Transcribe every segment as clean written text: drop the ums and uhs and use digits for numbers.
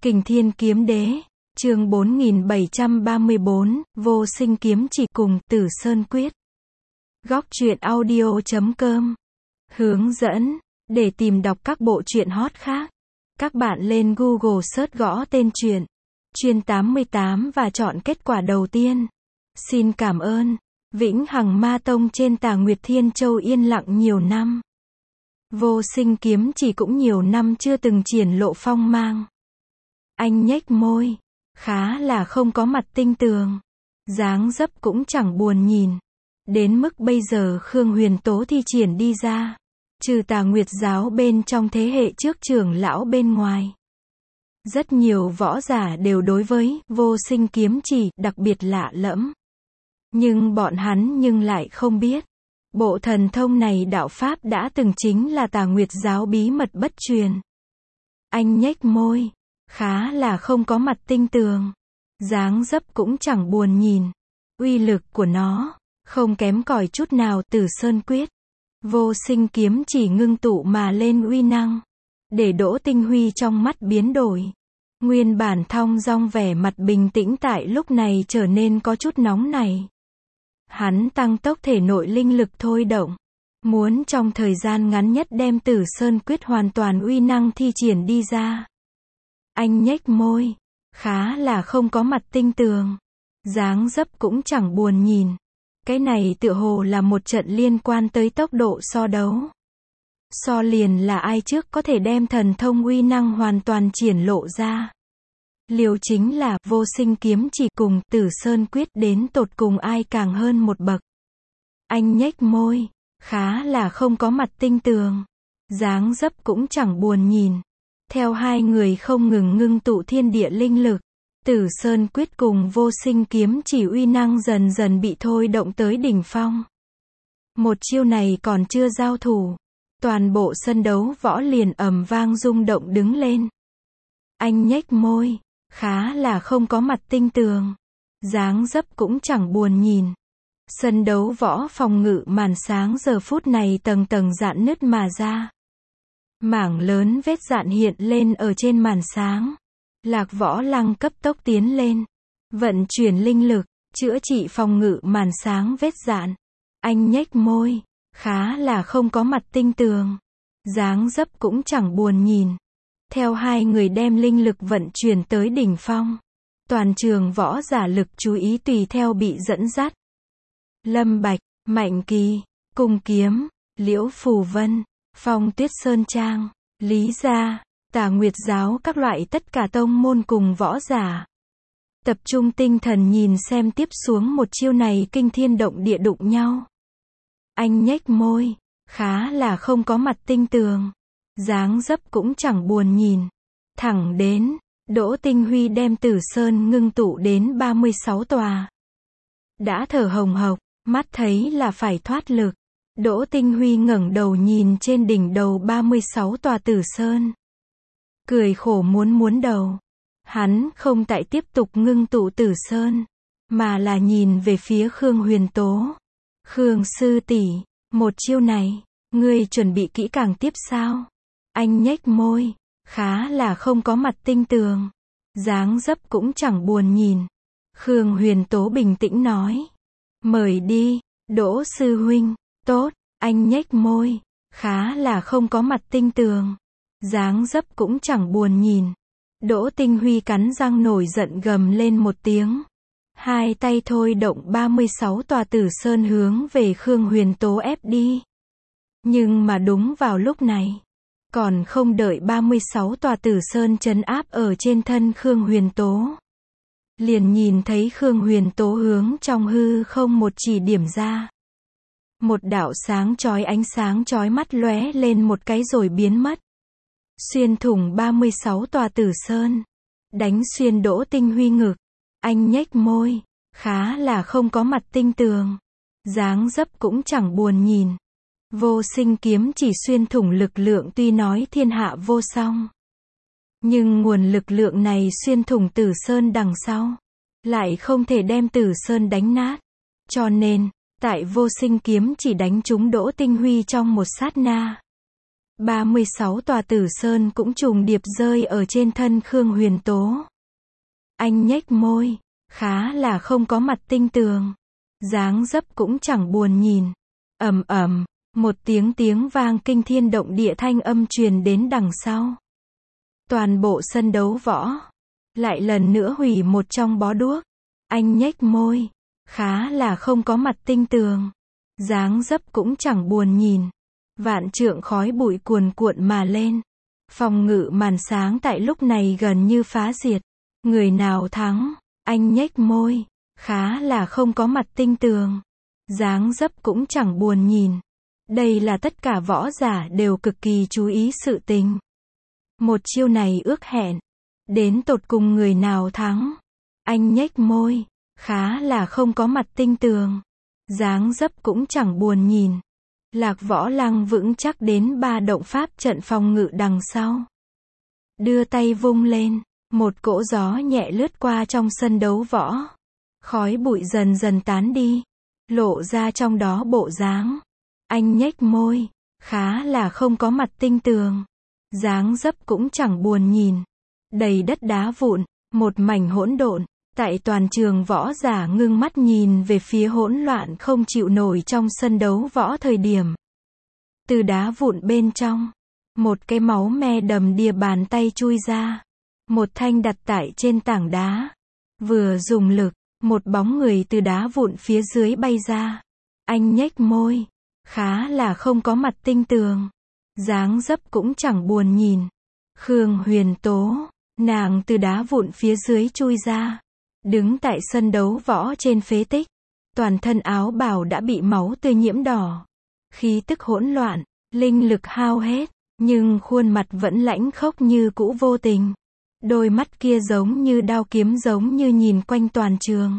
Kình Thiên Kiếm Đế, chương 4734, Vô Sinh Kiếm Chỉ cùng Tử Sơn Quyết. Góc truyện audio.com. Hướng dẫn, để tìm đọc các bộ truyện hot khác, các bạn lên Google search gõ tên truyện, Chuyên 88 và chọn kết quả đầu tiên. Xin cảm ơn. Vĩnh Hằng Ma Tông trên Tà Nguyệt Thiên Châu yên lặng nhiều năm. Vô Sinh Kiếm Chỉ cũng nhiều năm chưa từng triển lộ phong mang. Anh nhếch môi, khá là không có mặt tinh tường, dáng dấp cũng chẳng buồn nhìn. Đến mức bây giờ Khương Huyền Tố thi triển đi ra, trừ Tà Nguyệt giáo bên trong thế hệ trước trưởng lão bên ngoài, rất nhiều võ giả đều đối với Vô Sinh Kiếm Chỉ đặc biệt lạ lẫm. Nhưng bọn hắn lại không biết, bộ thần thông này đạo pháp đã từng chính là Tà Nguyệt giáo bí mật bất truyền. Anh nhếch môi, khá là không có mặt tinh tường, dáng dấp cũng chẳng buồn nhìn. Uy lực của nó không kém cỏi chút nào Tử Sơn Quyết. Vô Sinh Kiếm Chỉ ngưng tụ mà lên uy năng, để Đỗ Tinh Huy trong mắt biến đổi. Nguyên bản thong dong vẻ mặt bình tĩnh tại lúc này trở nên có chút nóng nảy. Hắn tăng tốc thể nội linh lực thôi động, muốn trong thời gian ngắn nhất đem Tử Sơn Quyết hoàn toàn uy năng thi triển đi ra. Anh nhếch môi, khá là không có mặt tinh tường, dáng dấp cũng chẳng buồn nhìn. Cái này tựa hồ là một trận liên quan tới tốc độ so đấu. So liền là ai trước có thể đem thần thông uy năng hoàn toàn triển lộ ra. Liều chính là Vô Sinh Kiếm Chỉ cùng Tử Sơn Quyết đến tột cùng ai càng hơn một bậc. Anh nhếch môi, khá là không có mặt tinh tường, dáng dấp cũng chẳng buồn nhìn. Theo hai người không ngừng ngưng tụ thiên địa linh lực, Tử Sơn Quyết cùng Vô Sinh Kiếm Chỉ uy năng dần dần bị thôi động tới đỉnh phong. Một chiêu này còn chưa giao thủ, toàn bộ sân đấu võ liền ầm vang rung động đứng lên. Anh nhếch môi, khá là không có mặt tinh tường, dáng dấp cũng chẳng buồn nhìn. Sân đấu võ phòng ngự màn sáng giờ phút này tầng tầng rạn nứt mà ra. Mảng lớn vết rạn hiện lên ở trên màn sáng. Lạc Võ Lăng cấp tốc tiến lên, vận chuyển linh lực, chữa trị phòng ngự màn sáng vết rạn. Anh nhếch môi, khá là không có mặt tinh tường, dáng dấp cũng chẳng buồn nhìn. Theo hai người đem linh lực vận chuyển tới đỉnh phong, toàn trường võ giả lực chú ý tùy theo bị dẫn dắt. Lâm Bạch, Mạnh Kỳ, Cung Kiếm, Liễu Phù Vân, Phong Tuyết Sơn Trang, Lý Gia, Tà Nguyệt giáo các loại tất cả tông môn cùng võ giả tập trung tinh thần nhìn xem tiếp xuống một chiêu này kinh thiên động địa đụng nhau. Anh nhếch môi, khá là không có mặt tinh tường, dáng dấp cũng chẳng buồn nhìn. Thẳng đến Đỗ Tinh Huy đem Tử Sơn ngưng tụ đến 36 tòa. Đã thở hồng hộc, mắt thấy là phải thoát lực. Đỗ Tinh Huy ngẩng đầu nhìn trên đỉnh đầu 36 tòa Tử Sơn, cười khổ muốn đầu. Hắn không tại tiếp tục ngưng tụ Tử Sơn, mà là nhìn về phía Khương Huyền Tố. Khương sư tỷ, một chiêu này, ngươi chuẩn bị kỹ càng tiếp sao? Anh nhếch môi, khá là không có mặt tinh tường, dáng dấp cũng chẳng buồn nhìn. Khương Huyền Tố bình tĩnh nói, mời đi, Đỗ sư huynh. Tốt, anh nhếch môi, khá là không có mặt tinh tường, dáng dấp cũng chẳng buồn nhìn. Đỗ Tinh Huy cắn răng nổi giận gầm lên một tiếng. Hai tay thôi động 36 tòa Tử Sơn hướng về Khương Huyền Tố ép đi. Nhưng mà đúng vào lúc này, còn không đợi 36 tòa Tử Sơn trấn áp ở trên thân Khương Huyền Tố, liền nhìn thấy Khương Huyền Tố hướng trong hư không một chỉ điểm ra. Một đạo sáng chói ánh sáng chói mắt lóe lên một cái rồi biến mất. Xuyên thủng 36 tòa Tử Sơn, đánh xuyên Đỗ Tinh Huy ngực. Anh nhếch môi, khá là không có mặt tinh tường, dáng dấp cũng chẳng buồn nhìn. Vô Sinh Kiếm Chỉ xuyên thủng lực lượng tuy nói thiên hạ vô song, nhưng nguồn lực lượng này xuyên thủng Tử Sơn đằng sau, lại không thể đem Tử Sơn đánh nát. Cho nên, tại Vô Sinh Kiếm Chỉ đánh trúng Đỗ Tinh Huy trong một sát na, 36 tòa tử sơn cũng trùng điệp rơi ở trên thân Khương Huyền Tố. Anh nhếch môi, khá là không có mặt tinh tường. Dáng dấp cũng chẳng buồn nhìn. Ầm ầm, một tiếng vang kinh thiên động địa thanh âm truyền đến đằng sau. Toàn bộ sân đấu võ lại lần nữa hủy một trong bó đuốc. Anh nhếch môi, khá là không có mặt tinh tường. Dáng dấp cũng chẳng buồn nhìn. Vạn trượng khói bụi cuồn cuộn mà lên. Phòng ngự màn sáng tại lúc này gần như phá diệt. Người nào thắng? Anh nhếch môi, khá là không có mặt tinh tường. Dáng dấp cũng chẳng buồn nhìn. Đây là tất cả võ giả đều cực kỳ chú ý sự tình. Một chiêu này ước hẹn. Đến tột cùng người nào thắng? Anh nhếch môi, khá là không có mặt tinh tường. Dáng dấp cũng chẳng buồn nhìn. Lạc Võ Lăng vững chắc đến 3 động pháp trận phòng ngự đằng sau. Đưa tay vung lên, một cỗ gió nhẹ lướt qua trong sân đấu võ. Khói bụi dần dần tán đi, lộ ra trong đó bộ dáng. Anh nhếch môi, khá là không có mặt tinh tường. Dáng dấp cũng chẳng buồn nhìn. Đầy đất đá vụn, một mảnh hỗn độn. Tại toàn trường võ giả ngưng mắt nhìn về phía hỗn loạn không chịu nổi trong sân đấu võ thời điểm. Từ đá vụn bên trong, một cái máu me đầm đìa bàn tay chui ra. Một thanh đặt tại trên tảng đá. Vừa dùng lực, một bóng người từ đá vụn phía dưới bay ra. Anh nhếch môi, khá là không có mặt tinh tường. Dáng dấp cũng chẳng buồn nhìn. Khương Huyền Tố, nàng từ đá vụn phía dưới chui ra. Đứng tại sân đấu võ trên phế tích. Toàn thân áo bào đã bị máu tươi nhiễm đỏ. Khí tức hỗn loạn, linh lực hao hết. Nhưng khuôn mặt vẫn lãnh khốc như cũ vô tình. Đôi mắt kia giống như đao kiếm giống như nhìn quanh toàn trường.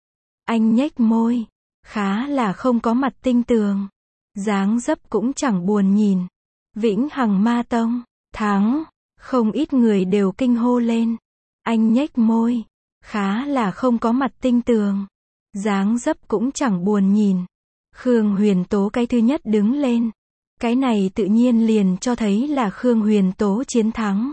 Anh nhếch môi, khá là không có mặt tinh tường. Dáng dấp cũng chẳng buồn nhìn. Vĩnh Hằng Ma Tông, thắng. Không ít người đều kinh hô lên. Anh nhếch môi, khá là không có mặt tinh tường. Dáng dấp cũng chẳng buồn nhìn. Khương Huyền Tố cái thứ nhất đứng lên. Cái này tự nhiên liền cho thấy là Khương Huyền Tố chiến thắng.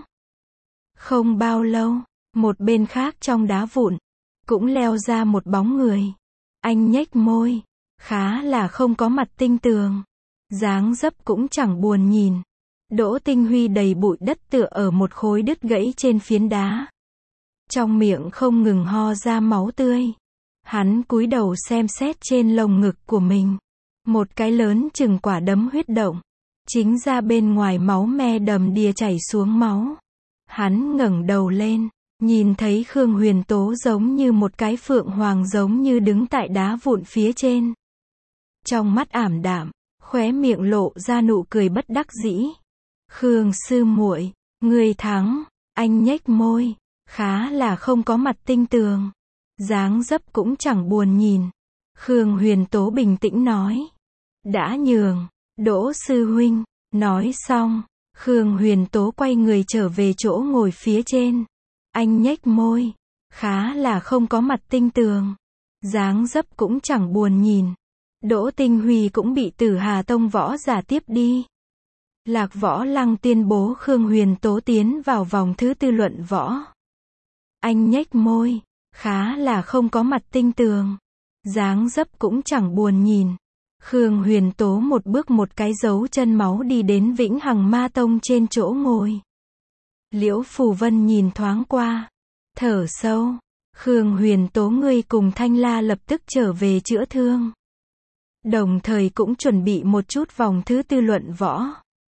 Không bao lâu, một bên khác trong đá vụn, cũng leo ra một bóng người. Anh nhếch môi, khá là không có mặt tinh tường. Dáng dấp cũng chẳng buồn nhìn. Đỗ Tinh Huy đầy bụi đất tựa ở một khối đứt gãy trên phiến đá. Trong miệng không ngừng ho ra máu tươi. Hắn cúi đầu xem xét trên lồng ngực của mình. Một cái lớn chừng quả đấm huyết động. Chính ra bên ngoài máu me đầm đìa chảy xuống máu. Hắn ngẩng đầu lên, nhìn thấy Khương Huyền Tố giống như một cái phượng hoàng giống như đứng tại đá vụn phía trên. Trong mắt ảm đạm, khóe miệng lộ ra nụ cười bất đắc dĩ. Khương sư muội, ngươi thắng. Anh nhếch môi, khá là không có mặt tinh tường. Dáng dấp cũng chẳng buồn nhìn. Khương Huyền Tố bình tĩnh nói. Đã nhường, Đỗ sư huynh. Nói xong, Khương Huyền Tố quay người trở về chỗ ngồi phía trên. Anh nhếch môi, khá là không có mặt tinh tường. Dáng dấp cũng chẳng buồn nhìn. Đỗ Tinh Huy cũng bị Tử Hà Tông võ giả tiếp đi. Lạc Võ Lăng tuyên bố Khương Huyền Tố tiến vào vòng thứ 4 luận võ. Anh nhếch môi, khá là không có mặt tinh tường. Dáng dấp cũng chẳng buồn nhìn. Khương Huyền Tố một bước một cái dấu chân máu đi đến Vĩnh Hằng Ma Tông trên chỗ ngồi. Liễu Phù Vân nhìn thoáng qua, thở sâu. Khương Huyền Tố ngươi cùng Thanh La lập tức trở về chữa thương. Đồng thời cũng chuẩn bị một chút vòng thứ 4 luận võ.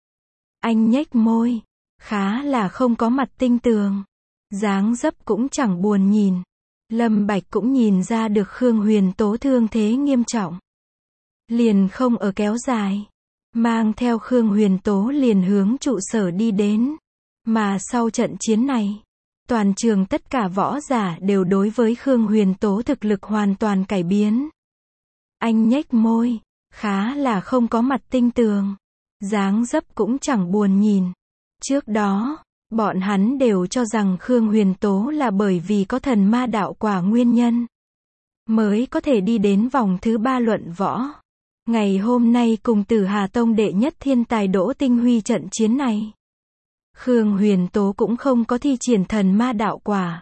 Anh nhếch môi, khá là không có mặt tinh tường. Dáng dấp cũng chẳng buồn nhìn. Lâm Bạch cũng nhìn ra được Khương Huyền Tố thương thế nghiêm trọng. Liền không ở kéo dài. Mang theo Khương Huyền Tố liền hướng trụ sở đi đến. Mà sau trận chiến này, toàn trường tất cả võ giả đều đối với Khương Huyền Tố thực lực hoàn toàn cải biến. Anh nhếch môi, khá là không có mặt tinh tường. Dáng dấp cũng chẳng buồn nhìn. Trước đó, bọn hắn đều cho rằng Khương Huyền Tố là bởi vì có thần ma đạo quả nguyên nhân mới có thể đi đến vòng thứ 3 luận võ. Ngày hôm nay cùng Tử Hà Tông đệ nhất thiên tài Đỗ Tinh Huy trận chiến này, Khương Huyền Tố cũng không có thi triển thần ma đạo quả.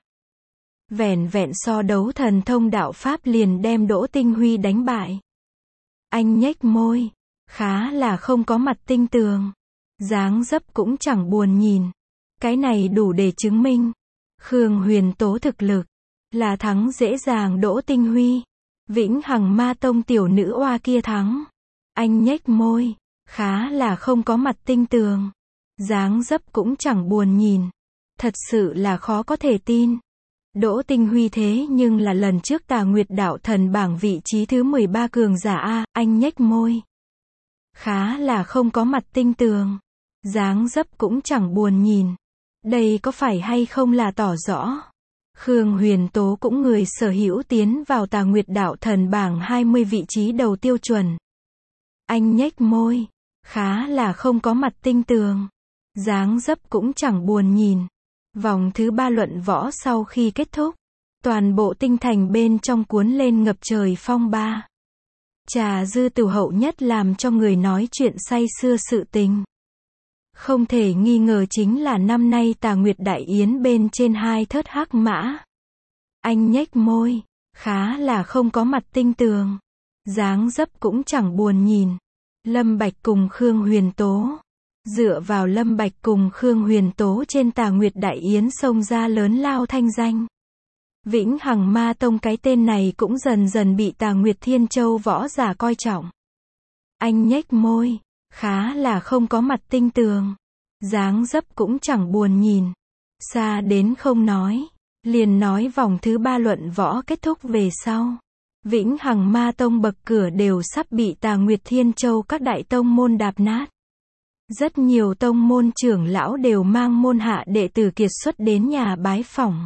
Vẻn vẹn so đấu thần thông đạo pháp liền đem Đỗ Tinh Huy đánh bại. Anh nhếch môi, khá là không có mặt tinh tường. Dáng dấp cũng chẳng buồn nhìn. Cái này đủ để chứng minh Khương Huyền Tố thực lực là thắng dễ dàng Đỗ Tinh Huy. Vĩnh Hằng Ma Tông tiểu nữ oa kia thắng. Anh nhếch môi, khá là không có mặt tinh tường. Dáng dấp cũng chẳng buồn nhìn. Thật sự là khó có thể tin. Đỗ Tinh Huy thế nhưng là lần trước Tà Nguyệt Đạo Thần bảng vị trí thứ 13 cường giả a, anh nhếch môi. Khá là không có mặt tinh tường. Dáng dấp cũng chẳng buồn nhìn. Đây có phải hay không là tỏ rõ Khương Huyền Tố cũng người sở hữu tiến vào Tà Nguyệt Đạo Thần bảng 20 vị trí đầu tiêu chuẩn. Anh nhếch môi, khá là không có mặt tinh tường. Dáng dấp cũng chẳng buồn nhìn. Vòng thứ 3 luận võ sau khi kết thúc, toàn bộ tinh thành bên trong cuốn lên ngập trời phong ba. Trà dư tửu hậu nhất làm cho người nói chuyện say xưa sự tình. Không thể nghi ngờ chính là năm nay Tà Nguyệt Đại Yến bên trên 2 thớt hắc mã. Anh nhếch môi, khá là không có mặt tinh tường. Dáng dấp cũng chẳng buồn nhìn. Lâm Bạch cùng Khương Huyền Tố. Dựa vào Lâm Bạch cùng Khương Huyền Tố trên Tà Nguyệt Đại Yến xông ra lớn lao thanh danh. Vĩnh Hằng Ma Tông cái tên này cũng dần dần bị Tà Nguyệt Thiên Châu võ giả coi trọng. Anh nhếch môi, khá là không có mặt tinh tường. Dáng dấp cũng chẳng buồn nhìn. Xa đến không nói. Liền nói vòng thứ 3 luận võ kết thúc về sau. Vĩnh Hằng Ma Tông bậc cửa đều sắp bị Tà Nguyệt Thiên Châu các đại tông môn đạp nát. Rất nhiều tông môn trưởng lão đều mang môn hạ đệ tử kiệt xuất đến nhà bái phỏng.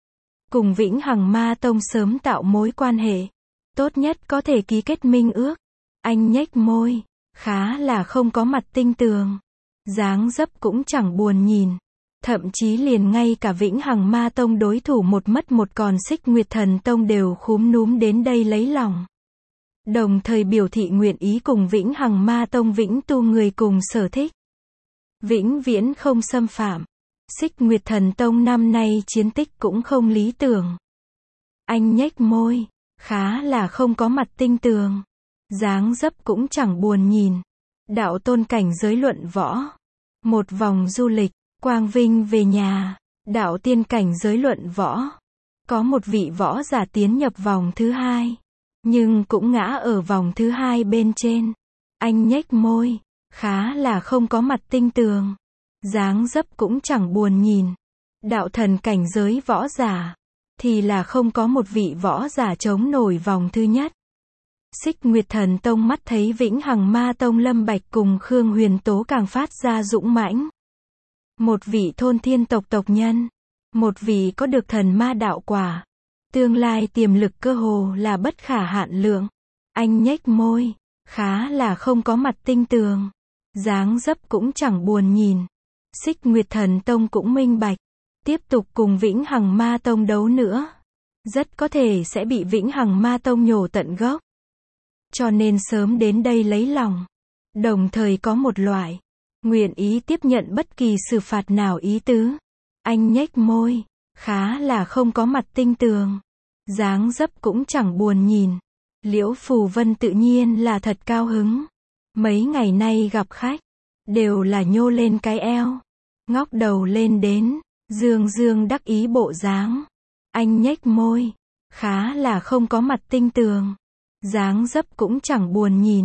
Cùng Vĩnh Hằng Ma Tông sớm tạo mối quan hệ. Tốt nhất có thể ký kết minh ước. Anh nhếch môi, khá là không có mặt tinh tường. Dáng dấp cũng chẳng buồn nhìn. Thậm chí liền ngay cả Vĩnh Hằng Ma Tông đối thủ một mất một còn Xích Nguyệt Thần Tông đều khúm núm đến đây lấy lòng. Đồng thời biểu thị nguyện ý cùng Vĩnh Hằng Ma Tông vĩnh tu người cùng sở thích. Vĩnh viễn không xâm phạm. Xích Nguyệt Thần Tông năm nay chiến tích cũng không lý tưởng. Anh nhếch môi, khá là không có mặt tinh tường. Dáng dấp cũng chẳng buồn nhìn. Đạo tôn cảnh giới luận võ. Một vòng du lịch, quang vinh về nhà. Đạo tiên cảnh giới luận võ. Có một vị võ giả tiến nhập vòng thứ 2. Nhưng cũng ngã ở vòng thứ 2 bên trên. Anh nhếch môi, khá là không có mặt tinh tường. Dáng dấp cũng chẳng buồn nhìn. Đạo thần cảnh giới võ giả. Thì là không có một vị võ giả chống nổi vòng thứ nhất. Xích Nguyệt Thần Tông mắt thấy Vĩnh Hằng Ma Tông Lâm Bạch cùng Khương Huyền Tố càng phát ra dũng mãnh. Một vị thôn thiên tộc tộc nhân. Một vị có được thần ma đạo quả. Tương lai tiềm lực cơ hồ là bất khả hạn lượng. Anh nhếch môi, khá là không có mặt tinh tường. Dáng dấp cũng chẳng buồn nhìn. Xích Nguyệt Thần Tông cũng minh bạch. Tiếp tục cùng Vĩnh Hằng Ma Tông đấu nữa. Rất có thể sẽ bị Vĩnh Hằng Ma Tông nhổ tận gốc. Cho nên sớm đến đây lấy lòng. Đồng thời có một loại nguyện ý tiếp nhận bất kỳ xử phạt nào ý tứ. Anh nhếch môi, khá là không có mặt tinh tường. Dáng dấp cũng chẳng buồn nhìn. Liễu Phù Vân tự nhiên là thật cao hứng. Mấy ngày nay gặp khách, đều là nhô lên cái eo, ngóc đầu lên đến, dương dương đắc ý bộ dáng. Anh nhếch môi, khá là không có mặt tinh tường. Dáng dấp cũng chẳng buồn nhìn.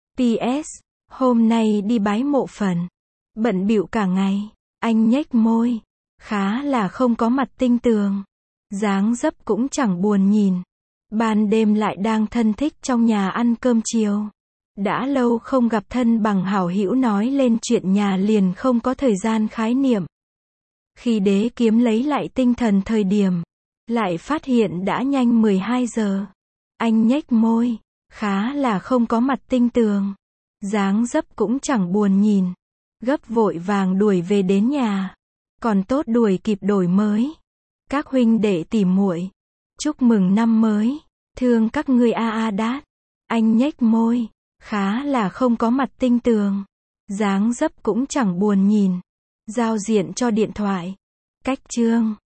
PS, hôm nay đi bái mộ phần. Bận bịu cả ngày. Anh nhếch môi, khá là không có mặt tinh tường. Dáng dấp cũng chẳng buồn nhìn. Ban đêm lại đang thân thích trong nhà ăn cơm chiều. Đã lâu không gặp thân bằng hảo hữu nói lên chuyện nhà liền không có thời gian khái niệm. Khi đế kiếm lấy lại tinh thần thời điểm, lại phát hiện đã nhanh 12 giờ. Anh nhếch môi, khá là không có mặt tinh tường. Dáng dấp cũng chẳng buồn nhìn. Gấp vội vàng đuổi về đến nhà. Còn tốt đuổi kịp đổi mới. Các huynh đệ tỉ muội, chúc mừng năm mới. Thương các ngươi a a đát. Anh nhếch môi, Khá là không có mặt tinh tường. Dáng dấp cũng chẳng buồn nhìn. Giao diện cho điện thoại. Cách chương.